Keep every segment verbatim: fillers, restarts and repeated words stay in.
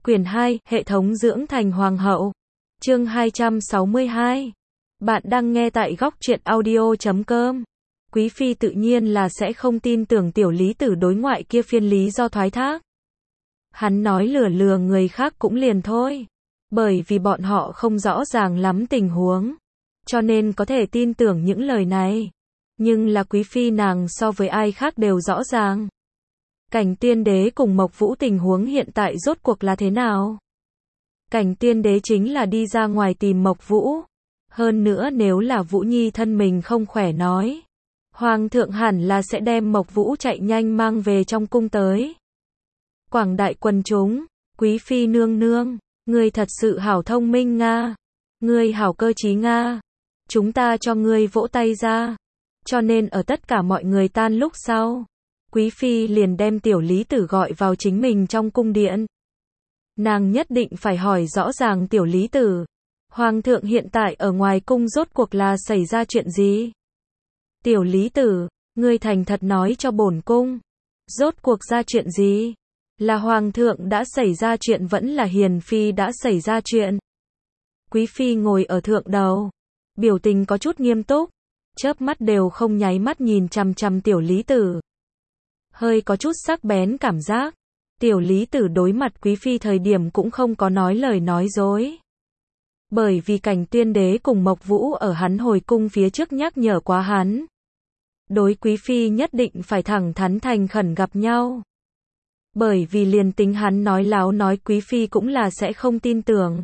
Quyển hai, Hệ thống dưỡng thành hoàng hậu. Chương hai trăm sáu mươi hai. Bạn đang nghe tại góc truyện audio chấm com. Quý phi tự nhiên là sẽ không tin tưởng tiểu lý tử đối ngoại kia phiên lý do thoái thác. Hắn nói lừa lừa người khác cũng liền thôi. Bởi vì bọn họ không rõ ràng lắm tình huống. Cho nên có thể tin tưởng những lời này. Nhưng là quý phi nàng so với ai khác đều rõ ràng. Cảnh tiên đế cùng Mộc Vũ tình huống hiện tại rốt cuộc là thế nào? Cảnh tiên đế chính là đi ra ngoài tìm Mộc Vũ. Hơn nữa nếu là Vũ Nhi thân mình không khỏe nói. Hoàng thượng hẳn là sẽ đem Mộc Vũ chạy nhanh mang về trong cung tới. Quảng đại quần chúng, quý phi nương nương, ngươi thật sự hảo thông minh nga. Ngươi hảo cơ trí nga. Chúng ta cho ngươi vỗ tay ra. Cho nên ở tất cả mọi người tan lúc sau. Quý phi liền đem tiểu lý tử gọi vào chính mình trong cung điện. Nàng nhất định phải hỏi rõ ràng tiểu lý tử. Hoàng thượng hiện tại ở ngoài cung rốt cuộc là xảy ra chuyện gì? Tiểu lý tử, ngươi thành thật nói cho bổn cung. Rốt cuộc ra chuyện gì? Là hoàng thượng đã xảy ra chuyện vẫn là hiền phi đã xảy ra chuyện? Quý phi ngồi ở thượng đầu. Biểu tình có chút nghiêm túc. Chớp mắt đều không nháy mắt nhìn chằm chằm tiểu lý tử. Hơi có chút sắc bén cảm giác. Tiểu lý tử đối mặt quý phi thời điểm cũng không có nói lời nói dối. Bởi vì cảnh tiên đế cùng Mộc Vũ ở hắn hồi cung phía trước nhắc nhở quá hắn. Đối quý phi nhất định phải thẳng thắn thành khẩn gặp nhau. Bởi vì liền tính hắn nói láo nói quý phi cũng là sẽ không tin tưởng.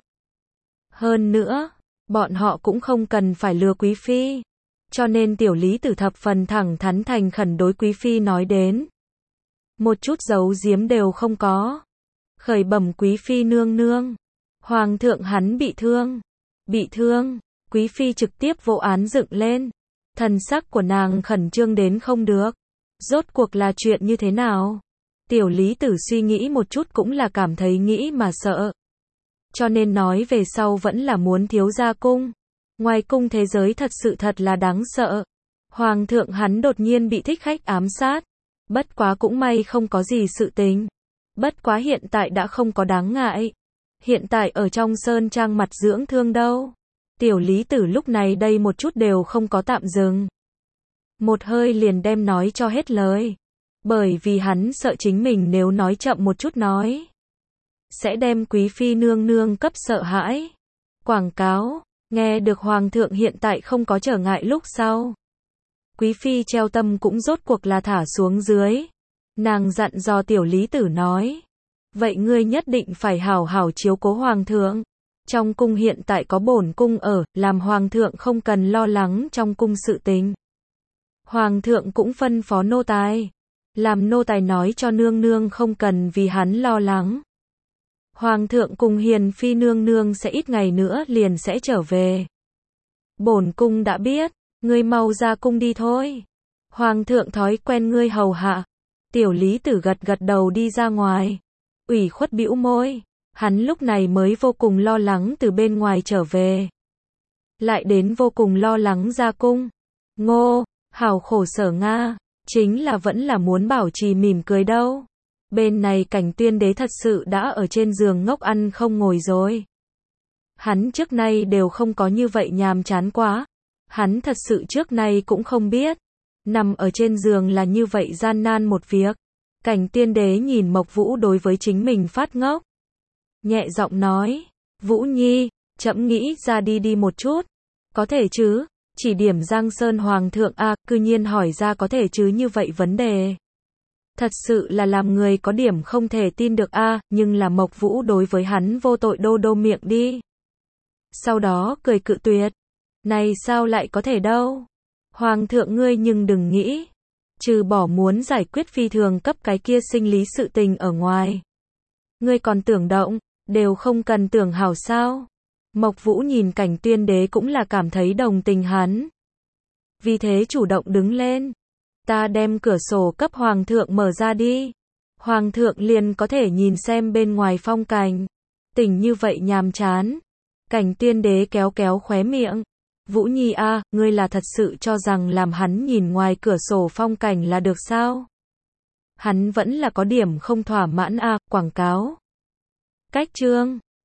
Hơn nữa, bọn họ cũng không cần phải lừa quý phi. Cho nên tiểu lý tử thập phần thẳng thắn thành khẩn đối quý phi nói đến. Một chút giấu giếm đều không có. Khởi bẩm quý phi nương nương. Hoàng thượng hắn bị thương. Bị thương. Quý phi trực tiếp vô án dựng lên. Thần sắc của nàng khẩn trương đến không được. Rốt cuộc là chuyện như thế nào? Tiểu lý tử suy nghĩ một chút cũng là cảm thấy nghĩ mà sợ. Cho nên nói về sau vẫn là muốn thiếu gia cung. Ngoài cung thế giới thật sự thật là đáng sợ. Hoàng thượng hắn đột nhiên bị thích khách ám sát. Bất quá cũng may không có gì sự tình. Bất quá hiện tại đã không có đáng ngại. Hiện tại ở trong sơn trang mặt dưỡng thương đâu. Tiểu lý tử lúc này đây một chút đều không có tạm dừng. Một hơi liền đem nói cho hết lời. Bởi vì hắn sợ chính mình nếu nói chậm một chút nói. Sẽ đem quý phi nương nương cấp sợ hãi. Quảng cáo. Nghe được hoàng thượng hiện tại không có trở ngại lúc sau. Quý phi treo tâm cũng rốt cuộc là thả xuống dưới. Nàng dặn dò tiểu lý tử nói. Vậy ngươi nhất định phải hảo hảo chiếu cố hoàng thượng. Trong cung hiện tại có bổn cung ở, làm hoàng thượng không cần lo lắng trong cung sự tình. Hoàng thượng cũng phân phó nô tài. Làm nô tài nói cho nương nương không cần vì hắn lo lắng. Hoàng thượng cùng hiền phi nương nương sẽ ít ngày nữa liền sẽ trở về. Bổn cung đã biết. Ngươi mau ra cung đi thôi. Hoàng thượng thói quen ngươi hầu hạ. Tiểu lý tử gật gật đầu đi ra ngoài. Ủy khuất bĩu môi. Hắn lúc này mới vô cùng lo lắng từ bên ngoài trở về. Lại đến vô cùng lo lắng ra cung. Ngô, hảo khổ sở nga. Chính là vẫn là muốn bảo trì mỉm cười đâu. Bên này cảnh tiên đế thật sự đã ở trên giường ngốc ăn không ngồi rồi. Hắn trước nay đều không có như vậy nhàm chán quá. Hắn thật sự trước nay cũng không biết. Nằm ở trên giường là như vậy gian nan một việc. Cảnh tiên đế nhìn Mộc Vũ đối với chính mình phát ngốc. Nhẹ giọng nói. Vũ Nhi, chậm nghĩ ra đi đi một chút. Có thể chứ. Chỉ điểm Giang Sơn Hoàng thượng a, à, cư nhiên hỏi ra có thể chứ như vậy vấn đề. Thật sự là làm người có điểm không thể tin được a, à, nhưng là Mộc Vũ đối với hắn vô tội đô đô miệng đi. Sau đó cười cự tuyệt. Này sao lại có thể đâu? Hoàng thượng ngươi nhưng đừng nghĩ. Trừ bỏ muốn giải quyết phi thường cấp cái kia sinh lý sự tình ở ngoài. Ngươi còn tưởng động, đều không cần tưởng hảo sao. Mộc Vũ nhìn cảnh tiên đế cũng là cảm thấy đồng tình hắn. Vì thế chủ động đứng lên. Ta đem cửa sổ cấp hoàng thượng mở ra đi. Hoàng thượng liền có thể nhìn xem bên ngoài phong cảnh. Tình như vậy nhàm chán. Cảnh tiên đế kéo kéo khóe miệng. Vũ Nhi a, à, ngươi là thật sự cho rằng làm hắn nhìn ngoài cửa sổ phong cảnh là được sao? Hắn vẫn là có điểm không thỏa mãn a, à, quảng cáo. Cách chương